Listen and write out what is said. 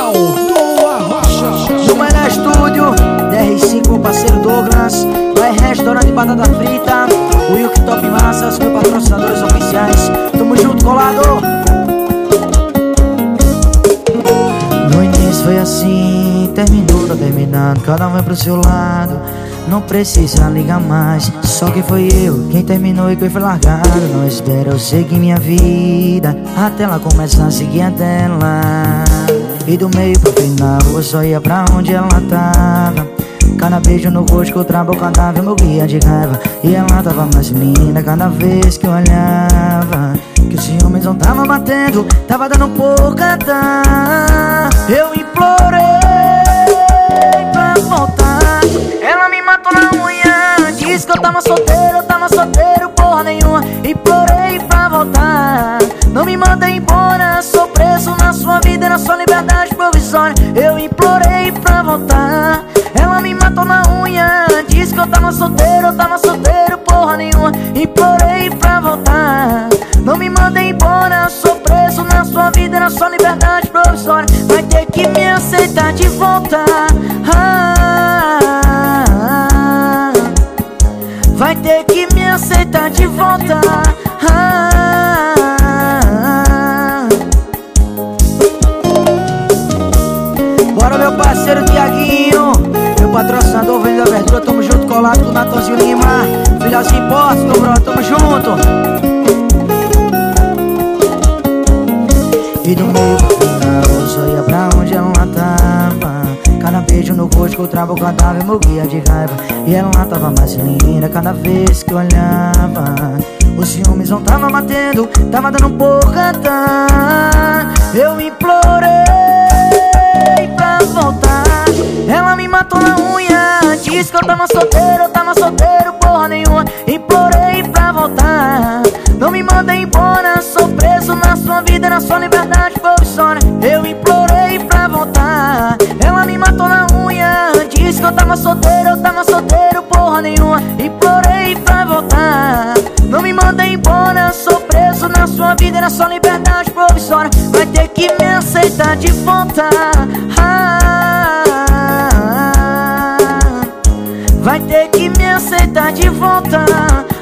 Oficial do Arrocha. No melhor estúdio, DR5 com o parceiro Douglas. Vai restaurante de batata frita, o Yuki Top Massas, meus patrocinadores oficiais. Tamo junto, colado. No início foi assim, terminou, tá terminando, cada um é pro seu lado. Não precisa ligar mais, só que foi eu quem terminou e quem foi largado. Não espera eu seguir minha vida até ela começar a seguir a dela. E do meio pro final eu só ia pra onde ela tava. Cada beijo no rosto que outra boca dava eu morria de raiva. E ela tava mais linda cada vez que eu olhava. Que os ciúmes não tava batendo, tava dando pouca dar. Eu implorei pra voltar, ela me matou na unha. Disse que eu tava solteiro, porra nenhuma. Implorei pra voltar, não me manda embora. Sou preso na sua vida, na sua liberdade provisória. Eu implorei pra voltar, ela me matou na unha. Disse que eu tava solteiro, porra nenhuma. Implorei pra voltar, não me manda embora. Sou preso na sua vida, na sua liberdade provisória. Vai ter que me aceitar de volta. Vai ter que me aceitar de volta. Bora, meu parceiro Tiaguinho, meu patrocinador Venda Verdura. Tamo junto, colado com o Natanzinho Lima. Filhozinho Porto, meu brother, tamo junto. E do meio pro final eu só ia pra onde ela tava. Cada beijo no rosto que outra boca dava eu morria de raiva. E ela tava mais linda cada vez que eu olhava. Os ciúmes não tava batendo, tava dando pouca dar. Eu implorei pra voltar, ela me matou na unha. Disse que eu tava solteiro, porra nenhuma. Implorei pra voltar, não me manda embora. Sou preso na sua vida, na sua liberdade provisória. Eu implorei pra voltar, ela me matou na unha. Disse que eu tava solteiro, porra nenhuma. Implorei pra voltar, não me manda embora. Sou preso na sua vida, na sua liberdade provisória. Vai ter que me aceitar de volta. Vai ter que me aceitar de volta.